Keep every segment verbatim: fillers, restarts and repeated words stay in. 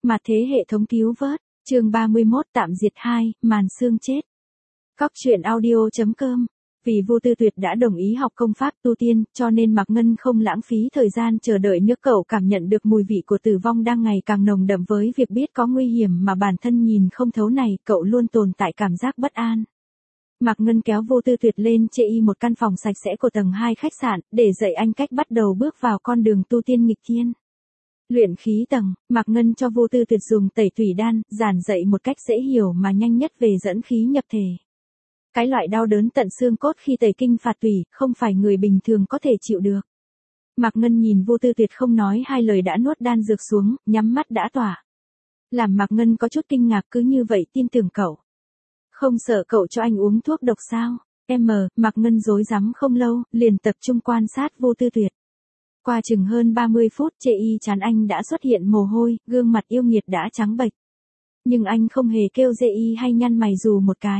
Mà thế hệ thống cứu vớt, chương ba mươi mốt tạm diệt hai, màn xương chết. Cóc truyện audio chấm com. Vì Vô Tư Tuyệt đã đồng ý học công pháp tu tiên, cho nên Mạc Ngân không lãng phí thời gian chờ đợi nước cậu cảm nhận được mùi vị của tử vong đang ngày càng nồng đậm với việc biết có nguy hiểm mà bản thân nhìn không thấu này, cậu luôn tồn tại cảm giác bất an. Mạc Ngân kéo Vô Tư Tuyệt lên chê y một căn phòng sạch sẽ của tầng hai khách sạn, để dạy anh cách bắt đầu bước vào con đường tu tiên nghịch thiên. Luyện khí tầng, Mạc Ngân cho Vô Tư Tuyệt dùng tẩy thủy đan, giảng dạy một cách dễ hiểu mà nhanh nhất về dẫn khí nhập thể. Cái loại đau đớn tận xương cốt khi tẩy kinh phạt tủy, không phải người bình thường có thể chịu được. Mạc Ngân nhìn Vô Tư Tuyệt không nói hai lời đã nuốt đan dược xuống, nhắm mắt đã tỏa. Làm Mạc Ngân có chút kinh ngạc, cứ như vậy tin tưởng cậu. Không sợ cậu cho anh uống thuốc độc sao? Em mờ, Mạc Ngân rối rắm không lâu, liền tập trung quan sát Vô Tư Tuyệt. Qua chừng hơn ba mươi phút, chê y chán anh đã xuất hiện mồ hôi, gương mặt yêu nghiệt đã trắng bệch. Nhưng anh không hề kêu dê y hay nhăn mày dù một cái.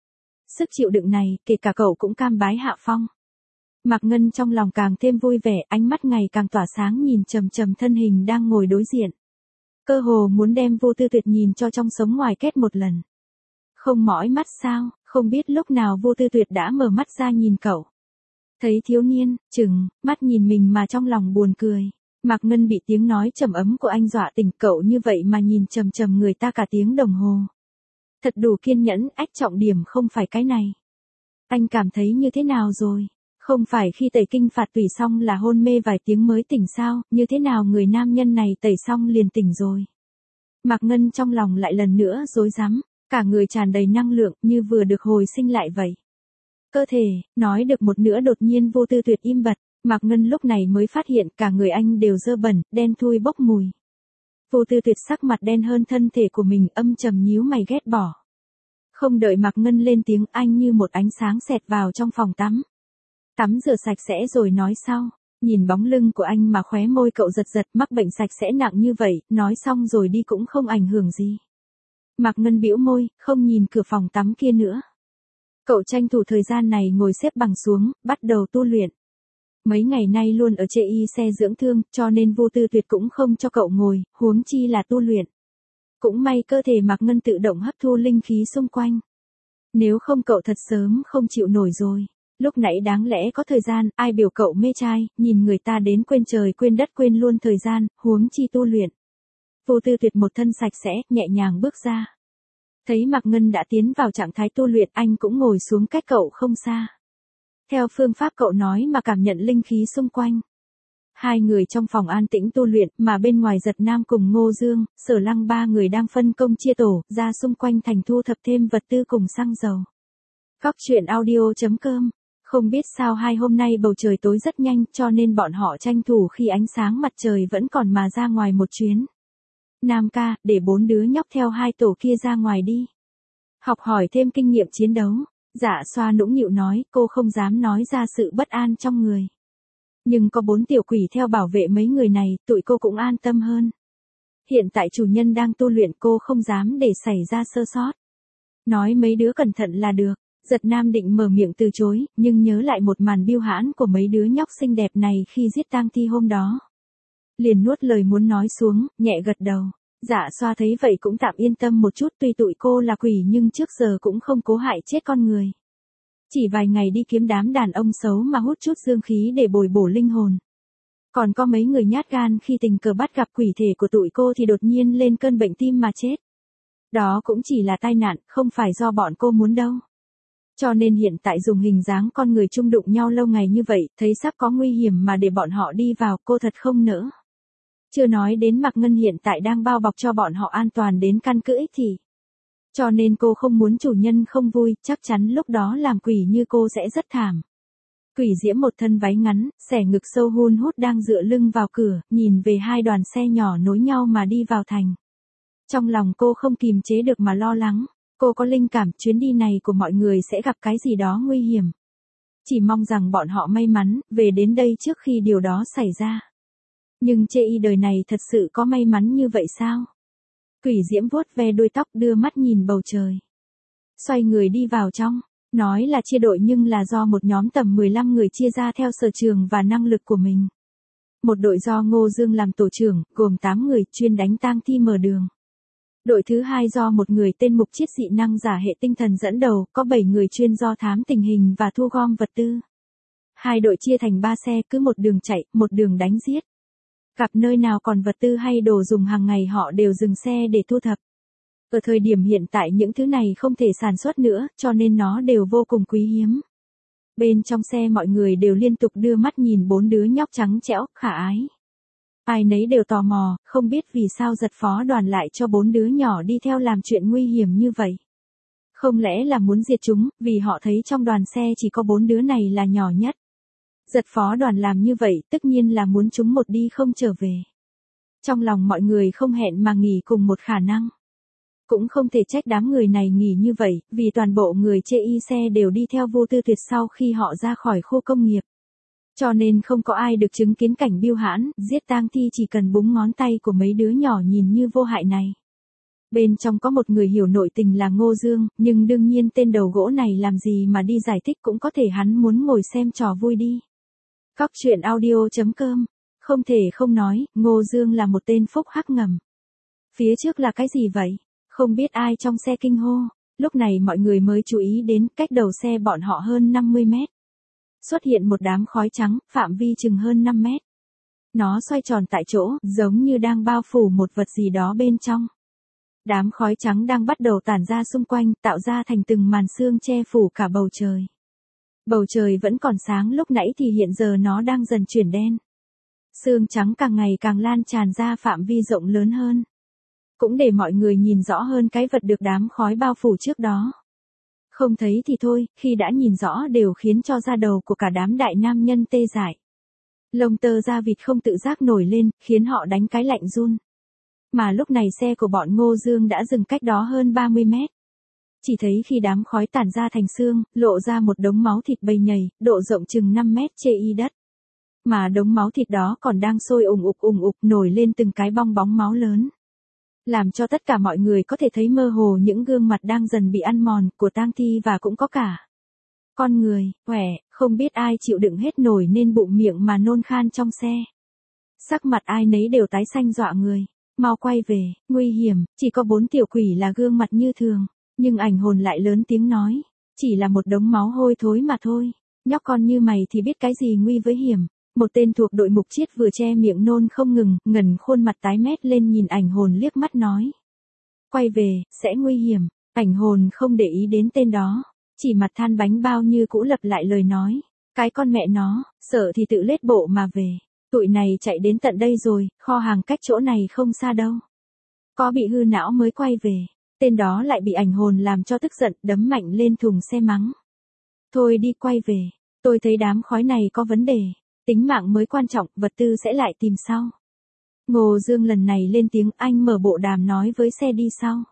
Sức chịu đựng này, kể cả cậu cũng cam bái hạ phong. Mạc Ngân trong lòng càng thêm vui vẻ, ánh mắt ngày càng tỏa sáng nhìn trầm trầm thân hình đang ngồi đối diện. Cơ hồ muốn đem Vô Tư Tuyệt nhìn cho trong sống ngoài kết một lần. Không mỏi mắt sao, không biết lúc nào Vô Tư Tuyệt đã mở mắt ra nhìn cậu. Thấy thiếu niên, chừng, mắt nhìn mình mà trong lòng buồn cười. Mạc Ngân bị tiếng nói trầm ấm của anh dọa tỉnh, cậu như vậy mà nhìn trầm trầm người ta cả tiếng đồng hồ. Thật đủ kiên nhẫn, ách trọng điểm không phải cái này. Anh cảm thấy như thế nào rồi? Không phải khi tẩy kinh phạt tủy xong là hôn mê vài tiếng mới tỉnh sao, như thế nào người nam nhân này tẩy xong liền tỉnh rồi? Mạc Ngân trong lòng lại lần nữa rối rắm, cả người tràn đầy năng lượng như vừa được hồi sinh lại vậy. Cơ thể, nói được một nửa đột nhiên Vô Tư Tuyệt im bặt, Mạc Ngân lúc này mới phát hiện cả người anh đều dơ bẩn, đen thui bốc mùi. Vô Tư Tuyệt sắc mặt đen hơn thân thể của mình, âm trầm nhíu mày ghét bỏ. Không đợi Mạc Ngân lên tiếng, anh như một ánh sáng xẹt vào trong phòng tắm. Tắm rửa sạch sẽ rồi nói sau. Nhìn bóng lưng của anh mà khóe môi cậu giật giật, mắc bệnh sạch sẽ nặng như vậy, nói xong rồi đi cũng không ảnh hưởng gì. Mạc Ngân bĩu môi, không nhìn cửa phòng tắm kia nữa. Cậu tranh thủ thời gian này ngồi xếp bằng xuống, bắt đầu tu luyện. Mấy ngày nay luôn ở chê y xe dưỡng thương, cho nên Vô Tư Tuyệt cũng không cho cậu ngồi, huống chi là tu luyện. Cũng may cơ thể Mạc Ngân tự động hấp thu linh khí xung quanh. Nếu không cậu thật sớm không chịu nổi rồi. Lúc nãy đáng lẽ có thời gian, ai biểu cậu mê trai, nhìn người ta đến quên trời quên đất quên luôn thời gian, huống chi tu luyện. Vô Tư Tuyệt một thân sạch sẽ, nhẹ nhàng bước ra. Thấy Mạc Ngân đã tiến vào trạng thái tu luyện, anh cũng ngồi xuống cách cậu không xa. Theo phương pháp cậu nói mà cảm nhận linh khí xung quanh. Hai người trong phòng an tĩnh tu luyện, mà bên ngoài Giật Nam cùng Ngô Dương, Sở Lăng ba người đang phân công chia tổ, ra xung quanh thành thu thập thêm vật tư cùng xăng dầu. Cóc truyện audio chấm com. Không biết sao hai hôm nay bầu trời tối rất nhanh, cho nên bọn họ tranh thủ khi ánh sáng mặt trời vẫn còn mà ra ngoài một chuyến. Nam ca, để bốn đứa nhóc theo hai tổ kia ra ngoài đi. Học hỏi thêm kinh nghiệm chiến đấu. Dạ Xoa nũng nịu nói, cô không dám nói ra sự bất an trong người. Nhưng có bốn tiểu quỷ theo bảo vệ mấy người này, tụi cô cũng an tâm hơn. Hiện tại chủ nhân đang tu luyện, cô không dám để xảy ra sơ sót. Nói mấy đứa cẩn thận là được. Giật Nam định mở miệng từ chối, nhưng nhớ lại một màn biêu hãn của mấy đứa nhóc xinh đẹp này khi giết tang thi hôm đó. Liền nuốt lời muốn nói xuống, nhẹ gật đầu. Dạ Xoa thấy vậy cũng tạm yên tâm một chút, tuy tụi cô là quỷ nhưng trước giờ cũng không cố hại chết con người. Chỉ vài ngày đi kiếm đám đàn ông xấu mà hút chút dương khí để bồi bổ linh hồn. Còn có mấy người nhát gan khi tình cờ bắt gặp quỷ thể của tụi cô thì đột nhiên lên cơn bệnh tim mà chết. Đó cũng chỉ là tai nạn, không phải do bọn cô muốn đâu. Cho nên hiện tại dùng hình dáng con người chung đụng nhau lâu ngày như vậy, thấy sắp có nguy hiểm mà để bọn họ đi vào, cô thật không nỡ. Chưa nói đến Mạc Ngân hiện tại đang bao bọc cho bọn họ an toàn đến căn cứ ích thì. Cho nên cô không muốn chủ nhân không vui, chắc chắn lúc đó làm quỷ như cô sẽ rất thảm. Quỷ Diễm một thân váy ngắn, xẻ ngực sâu hun hút đang dựa lưng vào cửa, nhìn về hai đoàn xe nhỏ nối nhau mà đi vào thành. Trong lòng cô không kìm chế được mà lo lắng. Cô có linh cảm chuyến đi này của mọi người sẽ gặp cái gì đó nguy hiểm. Chỉ mong rằng bọn họ may mắn, về đến đây trước khi điều đó xảy ra. Nhưng chê y đời này thật sự có may mắn như vậy sao? Quỷ Diễm vuốt ve đuôi tóc đưa mắt nhìn bầu trời. Xoay người đi vào trong, nói là chia đội nhưng là do một nhóm tầm mười lăm người chia ra theo sở trường và năng lực của mình. Một đội do Ngô Dương làm tổ trưởng, gồm tám người, chuyên đánh tang thi mở đường. Đội thứ hai do một người tên Mục Chiết dị năng giả hệ tinh thần dẫn đầu, có bảy người chuyên do thám tình hình và thu gom vật tư. Hai đội chia thành ba xe, cứ một đường chạy, một đường đánh giết. Gặp nơi nào còn vật tư hay đồ dùng hàng ngày họ đều dừng xe để thu thập. Ở thời điểm hiện tại những thứ này không thể sản xuất nữa, cho nên nó đều vô cùng quý hiếm. Bên trong xe mọi người đều liên tục đưa mắt nhìn bốn đứa nhóc trắng trẻo, khả ái. Ai nấy đều tò mò, không biết vì sao giật phó đoàn lại cho bốn đứa nhỏ đi theo làm chuyện nguy hiểm như vậy. Không lẽ là muốn diệt chúng, vì họ thấy trong đoàn xe chỉ có bốn đứa này là nhỏ nhất. Giật phó đoàn làm như vậy tất nhiên là muốn chúng một đi không trở về. Trong lòng mọi người không hẹn mà nghĩ cùng một khả năng. Cũng không thể trách đám người này nghĩ như vậy, vì toàn bộ người chê y xe đều đi theo Vô Tư Tuyệt sau khi họ ra khỏi khu công nghiệp. Cho nên không có ai được chứng kiến cảnh biêu hãn, giết tang thi chỉ cần búng ngón tay của mấy đứa nhỏ nhìn như vô hại này. Bên trong có một người hiểu nội tình là Ngô Dương, nhưng đương nhiên tên đầu gỗ này làm gì mà đi giải thích, cũng có thể hắn muốn ngồi xem trò vui đi. Cóc truyện audio chấm com. Không thể không nói, Ngô Dương là một tên phúc hắc ngầm. Phía trước là cái gì vậy? Không biết ai trong xe kinh hô. Lúc này mọi người mới chú ý đến cách đầu xe bọn họ hơn năm mươi mét. Xuất hiện một đám khói trắng, phạm vi chừng hơn năm mét. Nó xoay tròn tại chỗ, giống như đang bao phủ một vật gì đó bên trong. Đám khói trắng đang bắt đầu tản ra xung quanh, tạo ra thành từng màn sương che phủ cả bầu trời. Bầu trời vẫn còn sáng lúc nãy thì hiện giờ nó đang dần chuyển đen. Sương trắng càng ngày càng lan tràn ra phạm vi rộng lớn hơn. Cũng để mọi người nhìn rõ hơn cái vật được đám khói bao phủ trước đó. Không thấy thì thôi, khi đã nhìn rõ đều khiến cho da đầu của cả đám đại nam nhân tê dại. Lông tơ da vịt không tự giác nổi lên, khiến họ đánh cái lạnh run. Mà lúc này xe của bọn Ngô Dương đã dừng cách đó hơn ba mươi mét. Chỉ thấy khi đám khói tản ra thành xương, lộ ra một đống máu thịt bầy nhầy, độ rộng chừng năm mét chê y đất. Mà đống máu thịt đó còn đang sôi ùng ục ùng ục nổi lên từng cái bong bóng máu lớn. Làm cho tất cả mọi người có thể thấy mơ hồ những gương mặt đang dần bị ăn mòn của tang thi và cũng có cả con người, khỏe, không biết ai chịu đựng hết nổi nên bụng miệng mà nôn khan trong xe. Sắc mặt ai nấy đều tái xanh dọa người. Mau quay về, nguy hiểm, chỉ có bốn tiểu quỷ là gương mặt như thường. Nhưng ảnh hồn lại lớn tiếng nói, chỉ là một đống máu hôi thối mà thôi. Nhóc con như mày thì biết cái gì nguy với hiểm. Một tên thuộc đội Mục Chiết vừa che miệng nôn không ngừng, ngẩng khuôn mặt tái mét lên nhìn ảnh hồn liếc mắt nói. Quay về, sẽ nguy hiểm. Ảnh hồn không để ý đến tên đó. Chỉ mặt than bánh bao như cũ lặp lại lời nói. Cái con mẹ nó, sợ thì tự lết bộ mà về. Tụi này chạy đến tận đây rồi, kho hàng cách chỗ này không xa đâu. Có bị hư não mới quay về. Tên đó lại bị ảnh hồn làm cho tức giận, đấm mạnh lên thùng xe mắng. Thôi đi quay về, tôi thấy đám khói này có vấn đề. Tính mạng mới quan trọng, vật tư sẽ lại tìm sau. Ngô Dương lần này lên tiếng, anh mở bộ đàm nói với xe đi sau.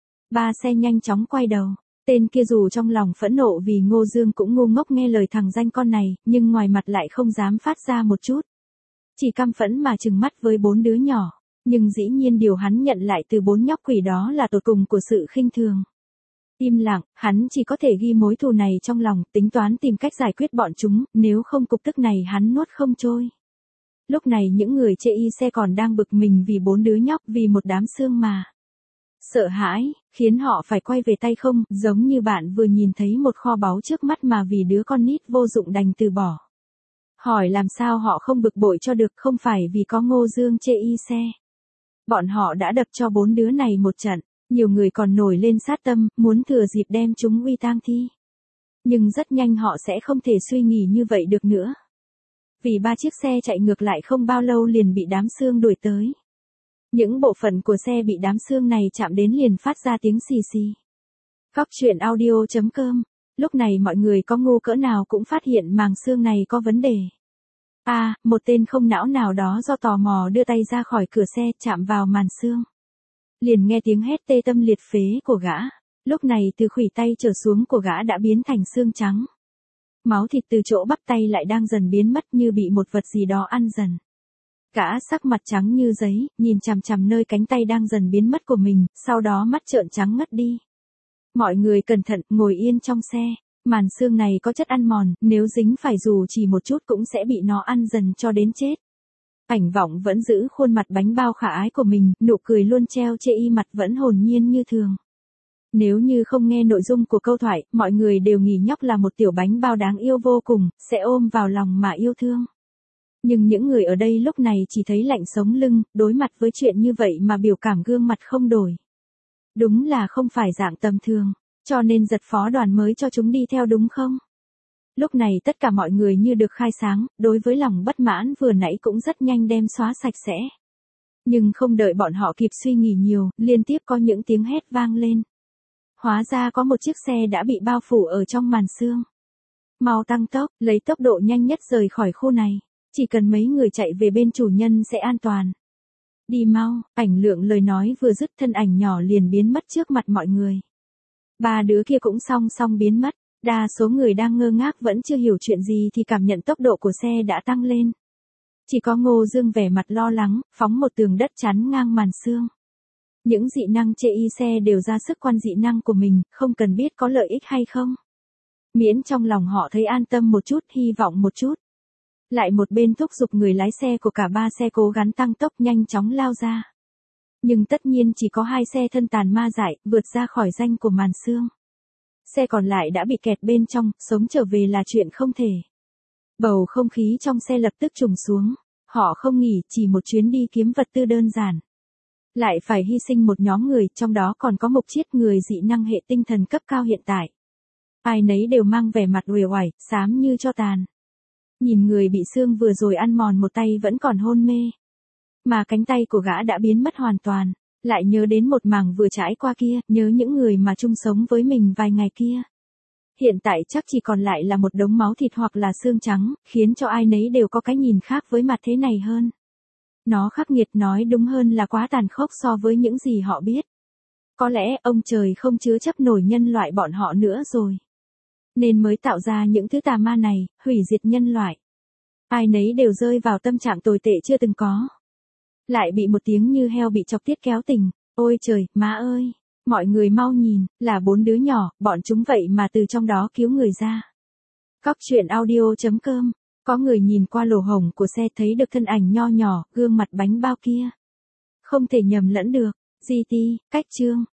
Ba xe nhanh chóng quay đầu. Tên kia dù trong lòng phẫn nộ vì Ngô Dương cũng ngu ngốc nghe lời thằng danh con này, nhưng ngoài mặt lại không dám phát ra một chút. Chỉ căm phẫn mà trừng mắt với bốn đứa nhỏ. Nhưng dĩ nhiên điều hắn nhận lại từ bốn nhóc quỷ đó là tột cùng của sự khinh thường. Im lặng, hắn chỉ có thể ghi mối thù này trong lòng, tính toán tìm cách giải quyết bọn chúng, nếu không cục tức này hắn nuốt không trôi. Lúc này những người chê y xe còn đang bực mình vì bốn đứa nhóc, vì một đám xương mà. Sợ hãi, khiến họ phải quay về tay không, giống như bạn vừa nhìn thấy một kho báu trước mắt mà vì đứa con nít vô dụng đành từ bỏ. Hỏi làm sao họ không bực bội cho được, không phải vì có Ngô Dương chê y xe. Bọn họ đã đập cho bốn đứa này một trận, nhiều người còn nổi lên sát tâm, muốn thừa dịp đem chúng uy tang thi. Nhưng rất nhanh họ sẽ không thể suy nghĩ như vậy được nữa. Vì ba chiếc xe chạy ngược lại không bao lâu liền bị đám xương đuổi tới. Những bộ phận của xe bị đám xương này chạm đến liền phát ra tiếng xì xì. Cóc truyện audio chấm com. Lúc này mọi người có ngu cỡ nào cũng phát hiện màng xương này có vấn đề. À, một tên không não nào đó do tò mò đưa tay ra khỏi cửa xe chạm vào màn xương. Liền nghe tiếng hét tê tâm liệt phế của gã. Lúc này từ khuỷu tay trở xuống của gã đã biến thành xương trắng. Máu thịt từ chỗ bắp tay lại đang dần biến mất như bị một vật gì đó ăn dần. Gã sắc mặt trắng như giấy, nhìn chằm chằm nơi cánh tay đang dần biến mất của mình, sau đó mắt trợn trắng ngất đi. Mọi người cẩn thận, ngồi yên trong xe. Màn xương này có chất ăn mòn, nếu dính phải dù chỉ một chút cũng sẽ bị nó ăn dần cho đến chết. Ảnh vọng vẫn giữ khuôn mặt bánh bao khả ái của mình, nụ cười luôn treo chê y mặt vẫn hồn nhiên như thường. Nếu như không nghe nội dung của câu thoại, mọi người đều nghĩ nhóc là một tiểu bánh bao đáng yêu vô cùng, sẽ ôm vào lòng mà yêu thương. Nhưng những người ở đây lúc này chỉ thấy lạnh sống lưng, đối mặt với chuyện như vậy mà biểu cảm gương mặt không đổi. Đúng là không phải dạng tầm thường, cho nên giật phó đoàn mới cho chúng đi theo đúng không? Lúc này tất cả mọi người như được khai sáng, đối với lòng bất mãn vừa nãy cũng rất nhanh đem xóa sạch sẽ. Nhưng không đợi bọn họ kịp suy nghĩ nhiều, liên tiếp có những tiếng hét vang lên. Hóa ra có một chiếc xe đã bị bao phủ ở trong màn sương. Mau tăng tốc, lấy tốc độ nhanh nhất rời khỏi khu này. Chỉ cần mấy người chạy về bên chủ nhân sẽ an toàn. Đi mau, Ảnh Lượng lời nói vừa dứt thân ảnh nhỏ liền biến mất trước mặt mọi người. Ba đứa kia cũng song song biến mất. Đa số người đang ngơ ngác vẫn chưa hiểu chuyện gì thì cảm nhận tốc độ của xe đã tăng lên. Chỉ có Ngô Dương vẻ mặt lo lắng, phóng một tường đất chắn ngang màn sương. Những dị năng chê y xe đều ra sức quan dị năng của mình, không cần biết có lợi ích hay không. Miễn trong lòng họ thấy an tâm một chút, hy vọng một chút. Lại một bên thúc giục người lái xe của cả ba xe cố gắng tăng tốc nhanh chóng lao ra. Nhưng tất nhiên chỉ có hai xe thân tàn ma dại, vượt ra khỏi ranh của màn sương. Xe còn lại đã bị kẹt bên trong, sống trở về là chuyện không thể. Bầu không khí trong xe lập tức trùng xuống. Họ không nghỉ, chỉ một chuyến đi kiếm vật tư đơn giản. Lại phải hy sinh một nhóm người, trong đó còn có Mục Chiết, người dị năng hệ tinh thần cấp cao hiện tại. Ai nấy đều mang vẻ mặt uể oải, xám như tro tàn. Nhìn người bị sương vừa rồi ăn mòn một tay vẫn còn hôn mê. Mà cánh tay của gã đã biến mất hoàn toàn. Lại nhớ đến một mảng vừa trải qua kia, nhớ những người mà chung sống với mình vài ngày kia. Hiện tại chắc chỉ còn lại là một đống máu thịt hoặc là xương trắng, khiến cho ai nấy đều có cái nhìn khác với mặt thế này hơn. Nó khắc nghiệt, nói đúng hơn là quá tàn khốc so với những gì họ biết. Có lẽ ông trời không chứa chấp nổi nhân loại bọn họ nữa rồi. Nên mới tạo ra những thứ tà ma này, hủy diệt nhân loại. Ai nấy đều rơi vào tâm trạng tồi tệ chưa từng có. Lại bị một tiếng như heo bị chọc tiết kéo tình. Ôi trời, má ơi! Mọi người mau nhìn, là bốn đứa nhỏ, bọn chúng vậy mà từ trong đó cứu người ra. Cóc truyện audio chấm com. Có người nhìn qua lỗ hổng của xe thấy được thân ảnh nho nhỏ, gương mặt bánh bao kia. Không thể nhầm lẫn được. giê tê, cách chương.